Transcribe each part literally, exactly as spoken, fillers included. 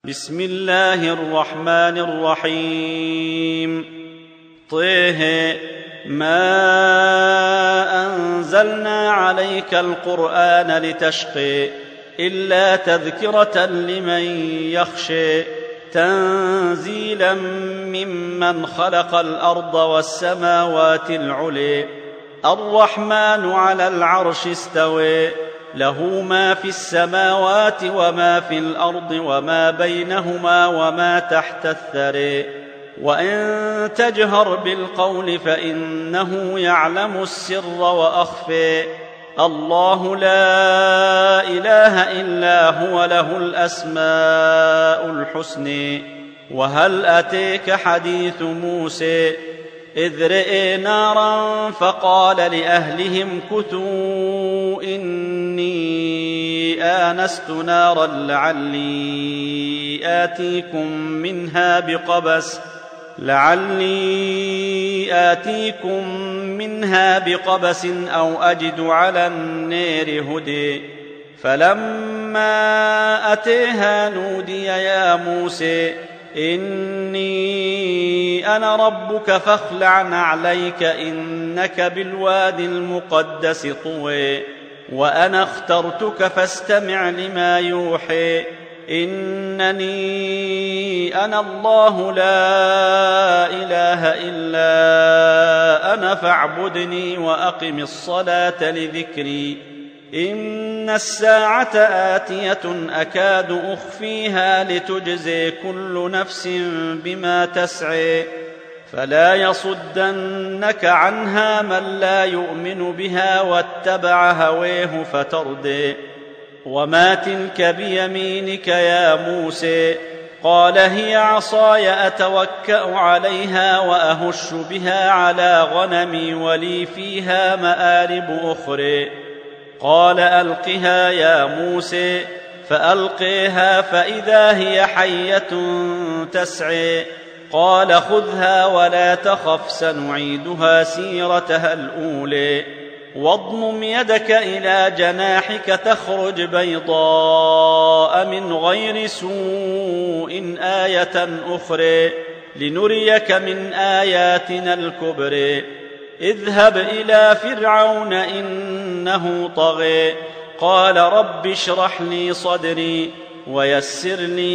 بسم الله الرحمن الرحيم. طه ما أنزلنا عليك القرآن لتشقي إلا تذكرة لمن يخشي تنزيلا ممن خلق الأرض والسماوات العلي الرحمن على العرش استوي له ما في السماوات وما في الأرض وما بينهما وما تحت الثرى وإن تجهر بالقول فإنه يعلم السر وأخفي الله لا إله إلا هو له الأسماء الحسنى. وهل أتيك حديث موسى إذ رئي نارا فقال لأهلهم كثوا إني آنست نارا لعلي آتيكم منها بقبس لعلي آتيكم منها بقبس أو أجد على النار هدي فلما أتيها نودي يا موسى إني أنا ربك فاخلع نعليك إنك بالوادي المقدس طوى وأنا اخترتك فاستمع لما يوحي إنني أنا الله لا إله إلا أنا فاعبدني وأقم الصلاة لذكري إن الساعة آتية أكاد أخفيها لتجزي كل نفس بما تسعي فلا يصدنك عنها من لا يؤمن بها واتبع هويه فتردي وما تلك بيمينك يا موسى قال هي عصاي أتوكأ عليها وأهش بها على غنمي ولي فيها مآرب أخرى قال ألقها يا موسى فألقيها فإذا هي حية تسعى قال خذها ولا تخف سنعيدها سيرتها الأولى واضمم يدك إلى جناحك تخرج بيضاء من غير سوء آية أخرى لنريك من آياتنا الكبرى اذهب إلى فرعون إنه طغى قال رب اشرح لي صدري ويسر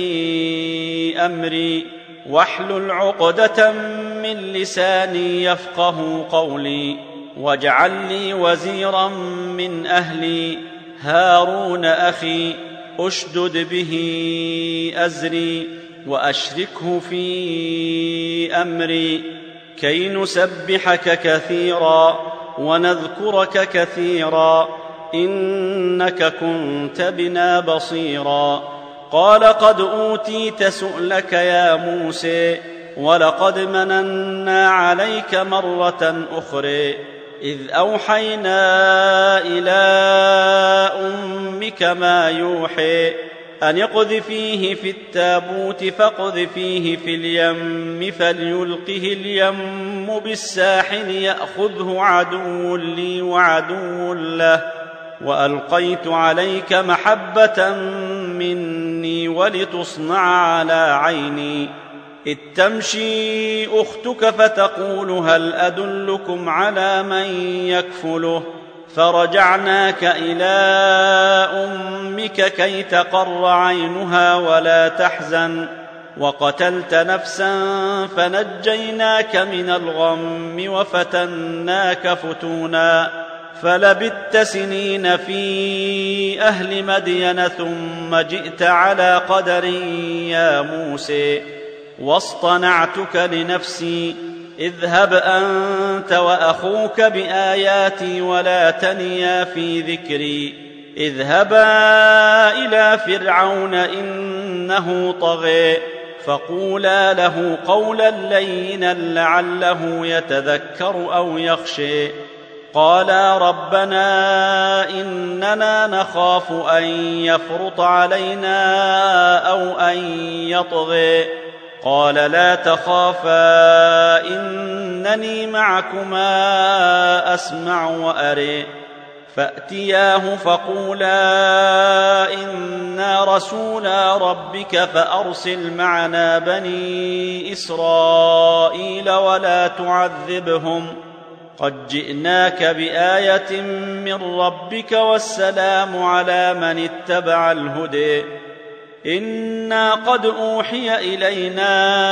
لي أمري واحلل عقدة من لساني يفقه قولي واجعل لي وزيرا من أهلي هارون أخي أشدد به أزري وأشركه في أمري كي نسبحك كثيرا ونذكرك كثيرا إنك كنت بنا بصيرا قال قد أوتيت سؤلك يا موسى ولقد مننا عليك مرة أخرى إذ أوحينا إلى أمك ما يوحي أن اقذفيه في التابوت فاقذفيه في اليم فليلقه اليم بالساحل يأخذه عدو لي وعدو له وألقيت عليك محبة مني ولتصنع على عيني إذ تمشي أختك فتقول هل أدلكم على من يكفله فرجعناك إلى أمك كي تقر عينها ولا تحزن وقتلت نفسا فنجيناك من الغم وفتناك فتونا فلبثت سنين في أهل مدين ثم جئت على قدر يا موسى واصطنعتك لنفسي اذهب أنت وأخوك بآياتي ولا تنيا في ذكري اذهبا إلى فرعون إنه طغى فقولا له قولا لينا لعله يتذكر أو يخشى قالا ربنا إننا نخاف أن يفرط علينا أو أن يطغى قال لا تخافا إنني معكما أسمع وأرى فأتياه فقولا إنا رسولا ربك فأرسل معنا بني إسرائيل ولا تعذبهم قد جئناك بآية من ربك والسلام على من اتبع الهدى إنا قد أوحي إلينا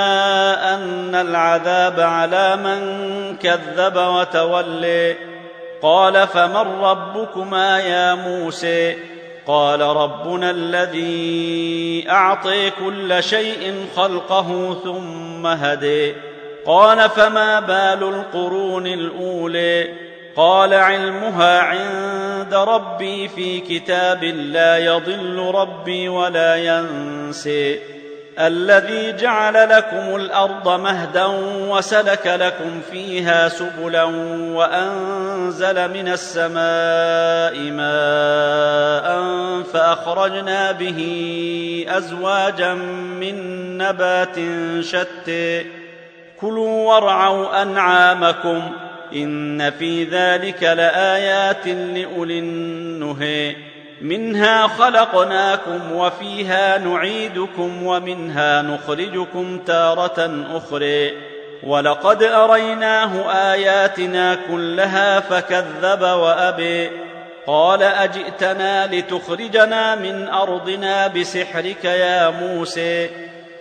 أن العذاب على من كذب وتولى قال فمن ربكما يا موسى قال ربنا الذي أعطي كل شيء خلقه ثم هدى قال فما بال القرون الأولى قال علمها عند ربي في كتاب لا يضل ربي ولا ينسى الذي جعل لكم الأرض مهدا وسلك لكم فيها سبلا وأنزل من السماء ماء فأخرجنا به أزواجا من نبات شتى كلوا وارعوا أنعامكم إن في ذلك لآيات لأولي النهى منها خلقناكم وفيها نعيدكم ومنها نخرجكم تارة أخرى ولقد أريناه آياتنا كلها فكذب وأبى قال أجئتنا لتخرجنا من أرضنا بسحرك يا موسى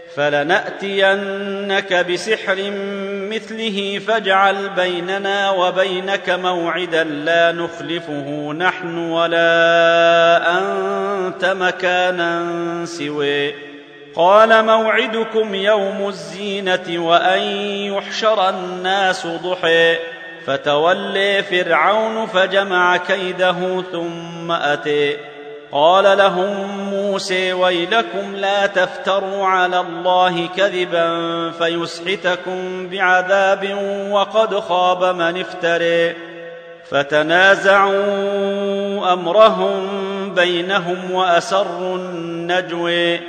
فلنأتينك بسحر مثله فاجعل بيننا وبينك موعدا لا نخلفه نحن ولا أنت مكانا سوى قال موعدكم يوم الزينة وأن يحشر الناس ضحى فتولى فرعون فجمع كيده ثم أتى قال لهم موسى ويلكم لا تفتروا على الله كذبا فيسحتكم بعذاب وقد خاب من افترى فتنازعوا أمرهم بينهم وأسروا النجوى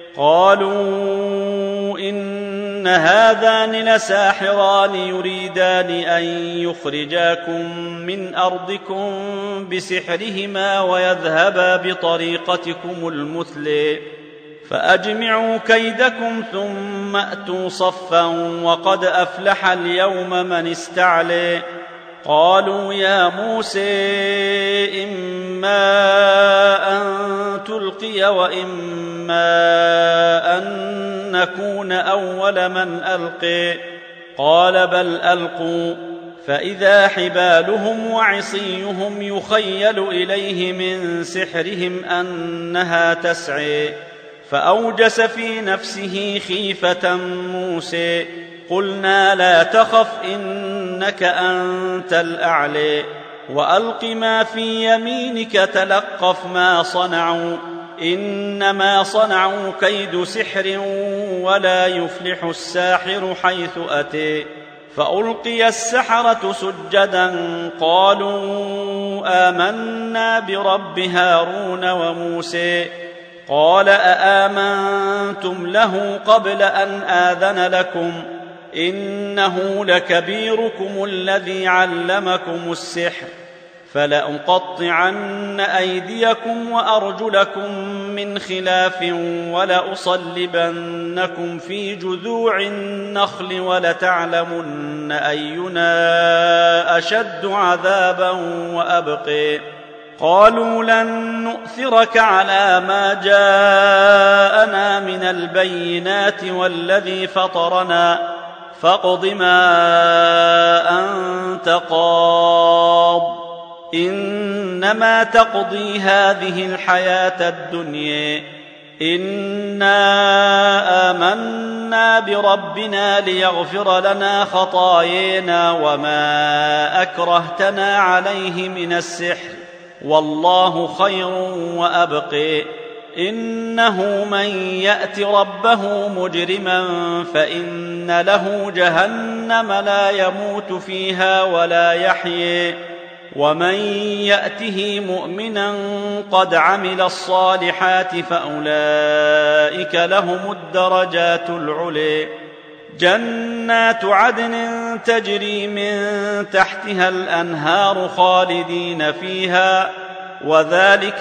قالوا إن هذان لساحران يريدان أن يخرجاكم من أرضكم بسحرهما ويذهبا بطريقتكم المثلى فأجمعوا كيدكم ثم أتوا صفا وقد أفلح اليوم من استعلى قالوا يا موسى إما أن تلقي وإما أن نكون أول من ألقي قال بل ألقوا فإذا حبالهم وعصيهم يخيل إليه من سحرهم أنها تسعى فأوجس في نفسه خيفة موسى قلنا لا تخف إنك أنت الأعلى وألق ما في يمينك تلقف ما صنعوا إنما صنعوا كيد سحر ولا يفلح الساحر حيث أتى فألقي السحرة سجدا قالوا آمنا برب هارون وموسى قال أآمنتم له قبل أن آذن لكم إنه لكبيركم الذي علمكم السحر فلأقطعن أيديكم وأرجلكم من خلاف ولأصلبنكم في جذوع النخل ولتعلمن أينا أشد عذابا وأبقى قالوا لن نؤثرك على ما جاءنا من البينات والذي فطرنا فاقض ما أنت قاض إنما تقضي هذه الحياة الدنيا إنا آمنا بربنا ليغفر لنا خطايانا وما أكرهتنا عليه من السحر والله خير وأبقى إنه من يأت ربه مجرما فإن له جهنم لا يموت فيها ولا يحيي ومن يأته مؤمنا قد عمل الصالحات فأولئك لهم الدرجات العلي جنات عدن تجري من تحتها الأنهار خالدين فيها، وذلك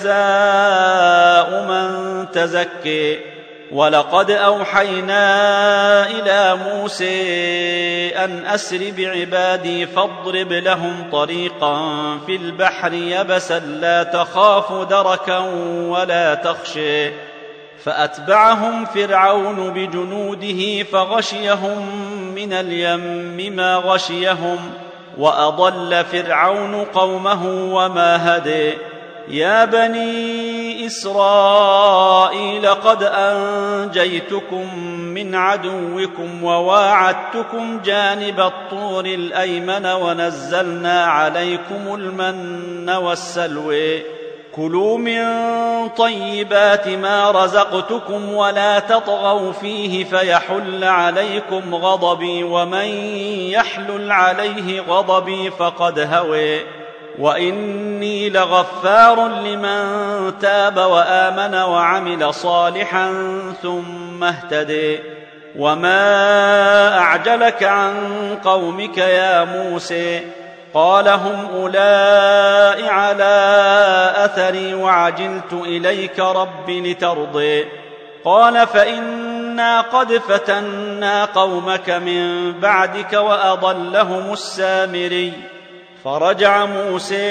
جزاء من تزكي. ولقد أوحينا إلى موسى أن أسر بعبادي فاضرب لهم طريقا في البحر يبسا لا تخاف دركا ولا تخشى. فأتبعهم فرعون بجنوده فغشيهم من اليم ما غشيهم، وأضل فرعون قومه وما هدي. يا بني إسرائيل قد أنجيتكم من عدوكم وواعدتكم جانب الطور الأيمن ونزلنا عليكم المن والسلوى. كلوا من طيبات ما رزقتكم ولا تطغوا فيه فيحل عليكم غضبي، ومن يحلل عليه غضبي فقد هوى. وإني لغفار لمن تاب وآمن وعمل صالحا ثم اهتدي. وما أعجلك عن قومك يا موسى؟ قال هم أولئك على أثري وعجلت إليك رب لترضي. قال فإنا قد فتنا قومك من بعدك وأضلهم السامري. فرجع موسى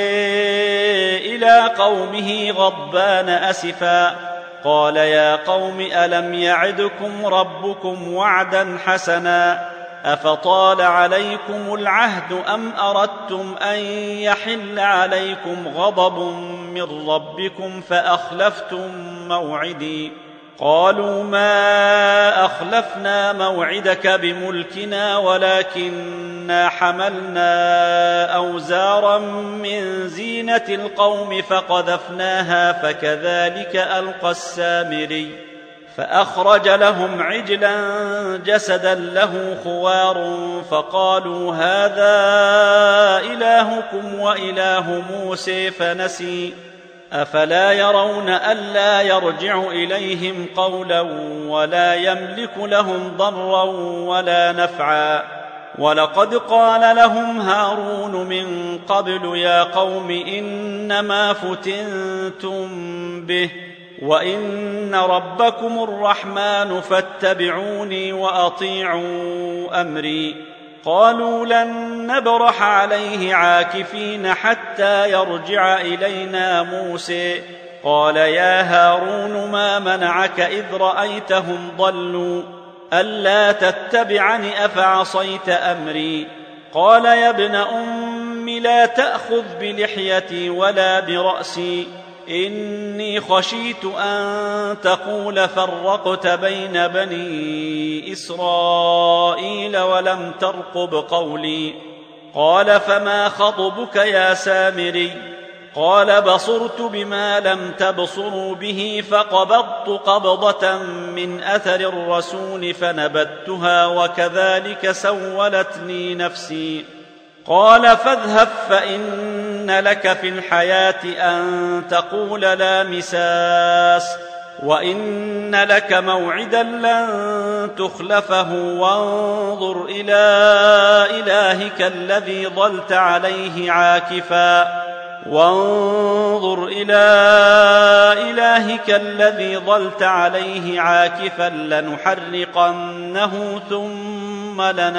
إلى قومه غضبان أسفا قال يا قوم ألم يعدكم ربكم وعدا حسنا أفطال عليكم العهد أم أردتم أن يحل عليكم غضب من ربكم فأخلفتم موعدي. قالوا ما أخلفنا موعدك بملكنا ولكننا حملنا أوزارا من زينة القوم فقذفناها فكذلك ألقى السامري. فأخرج لهم عجلا جسدا له خوار فقالوا هذا إلهكم وإله موسى فنسي. أفلا يرون ألا يرجع إليهم قولا ولا يملك لهم ضرا ولا نفعا. ولقد قال لهم هارون من قبل يا قوم إنما فتنتم به وإن ربكم الرحمن فاتبعوني وأطيعوا أمري. قالوا لن نبرح عليه عاكفين حتى يرجع إلينا موسى. قال يا هارون ما منعك إذ رأيتهم ضلوا ألا تتبعني أفعصيت أمري. قال يا ابن أم لا تأخذ بلحيتي ولا برأسي إني خشيت أن تقول فرقت بين بني إسرائيل ولم ترقب قولي. قال فما خطبك يا سامري؟ قال بصرت بما لم تبصروا به فقبضت قبضة من أثر الرسول فنبذتها وكذلك سولت لي نفسي. قال فاذهب فإن لك في الحياة أن تقول لا مساس وإن لك موعدا لن تخلفه وانظر إلى إلهك الذي ظلت عليه عاكفا وانظر إلى إلهك الذي ظلت عليه عاكفا لنحرقنه ثم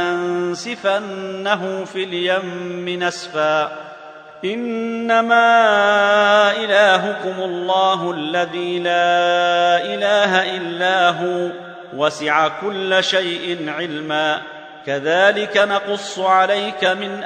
لننسفنه في اليم نسفا. إنما إلهكم الله الذي لا إله إلا هو وسع كل شيء علما. كذلك نقص عليك من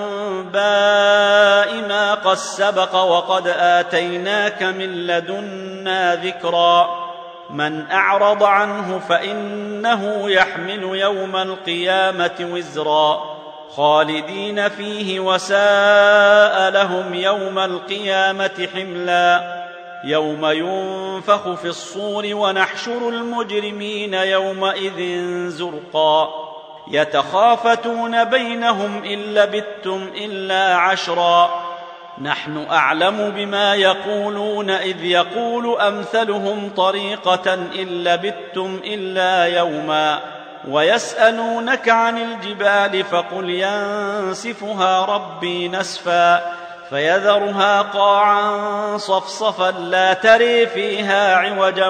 أنباء ما قد سبق وقد آتيناك من لدنا ذكرا. من أعرض عنه فإنه يحمل يوم القيامة وزرا خالدين فيه وساء لهم يوم القيامة حملا. يوم ينفخ في الصور ونحشر المجرمين يومئذ زرقا. يتخافتون بينهم إن لبثتم إلا عشرا. نحن أعلم بما يقولون إذ يقول أمثلهم طريقة إن لبثتم إلا يوما ويسألونك عن الجبال فقل ينسفها ربي نسفا فيذرها قاعا صفصفا لا تري فيها عوجا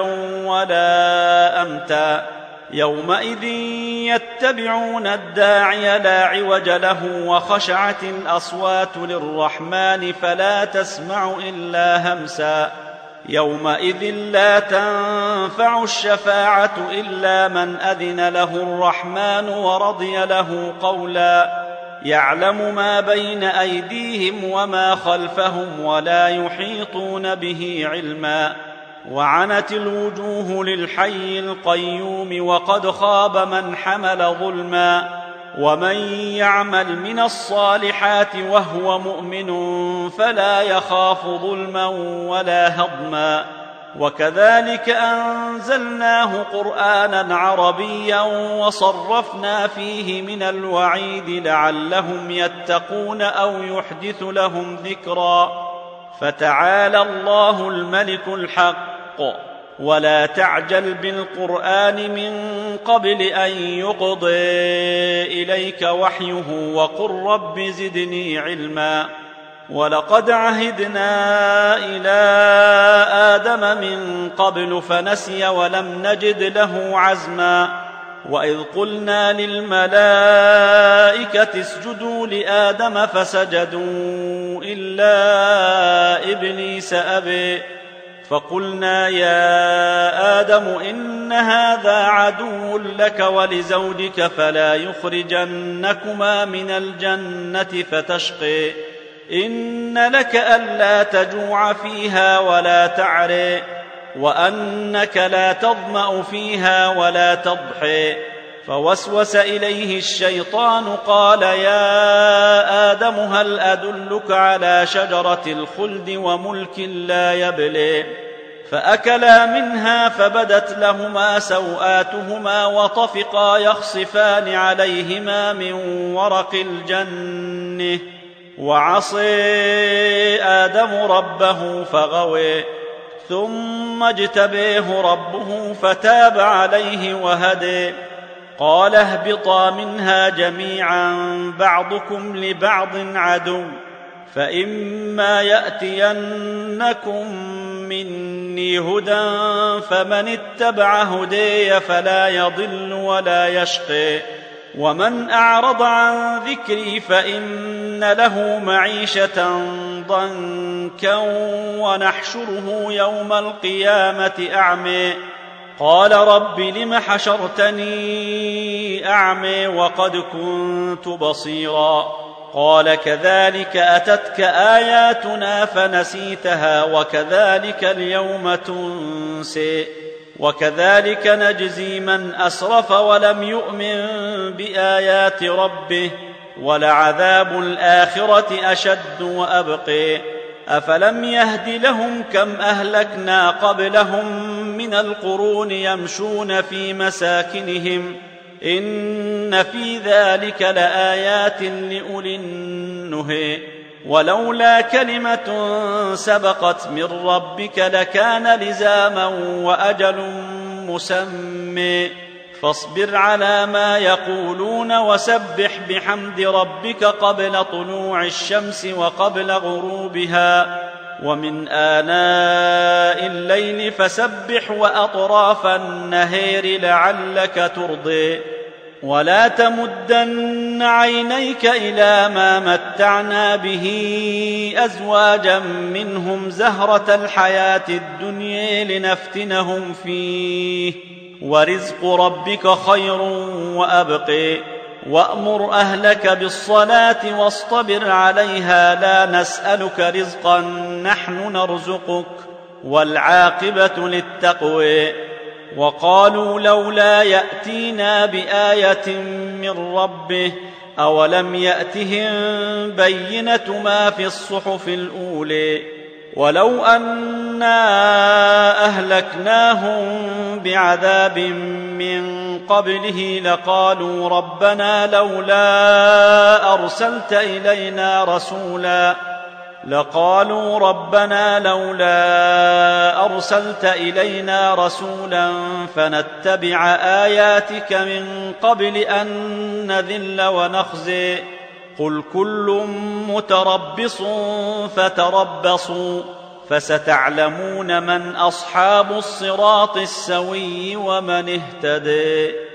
ولا أمتا يومئذ يتبعون الداعي لا عوج له وخشعت الأصوات للرحمن فلا تسمع إلا همسا يومئذ لا تنفع الشفاعة إلا من أذن له الرحمن ورضي له قولا يعلم ما بين أيديهم وما خلفهم ولا يحيطون به علما وعنت الوجوه للحي القيوم وقد خاب من حمل ظلما ومن يعمل من الصالحات وهو مؤمن فلا يخاف ظلما ولا هضما وكذلك أنزلناه قرآنا عربيا وصرفنا فيه من الوعيد لعلهم يتقون أو يحدث لهم ذكرا فتعالى الله الملك الحق ولا تعجل بالقرآن من قبل أن يقضي إليك وحيه وقل رب زدني علما ولقد عهدنا إلى آدم من قبل فنسي ولم نجد له عزما وإذ قلنا للملائكة اسجدوا لآدم فسجدوا إلا إبليس أبي فقلنا يا آدم إن هذا عدو لك ولزوجك فلا يخرجنكما من الجنة فتشقي إن لك ألا تجوع فيها ولا تعري وأنك لا تظمأ فيها ولا تضحي فوسوس إليه الشيطان قال يا آدم هل أدلك على شجرة الخلد وملك لا يبلي فأكلا منها فبدت لهما سوآتهما وطفقا يخصفان عليهما من ورق الجنة وعصي آدم ربه فغوي ثم اجتبيه ربه فتاب عليه وهدي قال اهبطا منها جميعا بعضكم لبعض عدو فإما يأتينكم مني هدى فمن اتبع هدي فلا يضل ولا يشقي ومن أعرض عن ذكري فإن له معيشة ضنكا ونحشره يوم القيامة أعمي قال رب لم حشرتني أعمي وقد كنت بصيرا قال كذلك أتتك آياتنا فنسيتها وكذلك اليوم تنسي وكذلك نجزي من أسرف ولم يؤمن بآيات ربه ولعذاب الآخرة أشد وأبقي أفلم يهد لهم كم أهلكنا قبلهم من القرون يمشون في مساكنهم إن في ذلك لآيات لأولي النهي ولولا كلمة سبقت من ربك لكان لزاما وأجل مسمى فاصبر على ما يقولون وسبح بحمد ربك قبل طلوع الشمس وقبل غروبها ومن آناء الليل فسبح وأطراف النهير لعلك ترضي ولا تمدن عينيك إلى ما متعنا به أزواجا منهم زهرة الحياة الدنيا لنفتنهم فيه ورزق ربك خير وأبقي وأمر أهلك بالصلاة واصطبر عليها لا نسألك رزقا نحن نرزقك والعاقبة للتقوى وقالوا لولا يأتينا بآية من ربه أولم يأتهم بينة ما في الصحف الأولى ولو أنا أهلكناهم بعذاب من قبله لقالوا ربنا لولا أرسلت إلينا رسولا لقالوا ربنا لولا أرسلت إلينا رسولا فنتبع آياتك من قبل أن نذل ونخزي قل كل متربص فتربصوا فستعلمون من أصحاب الصراط السوي ومن اهتدي.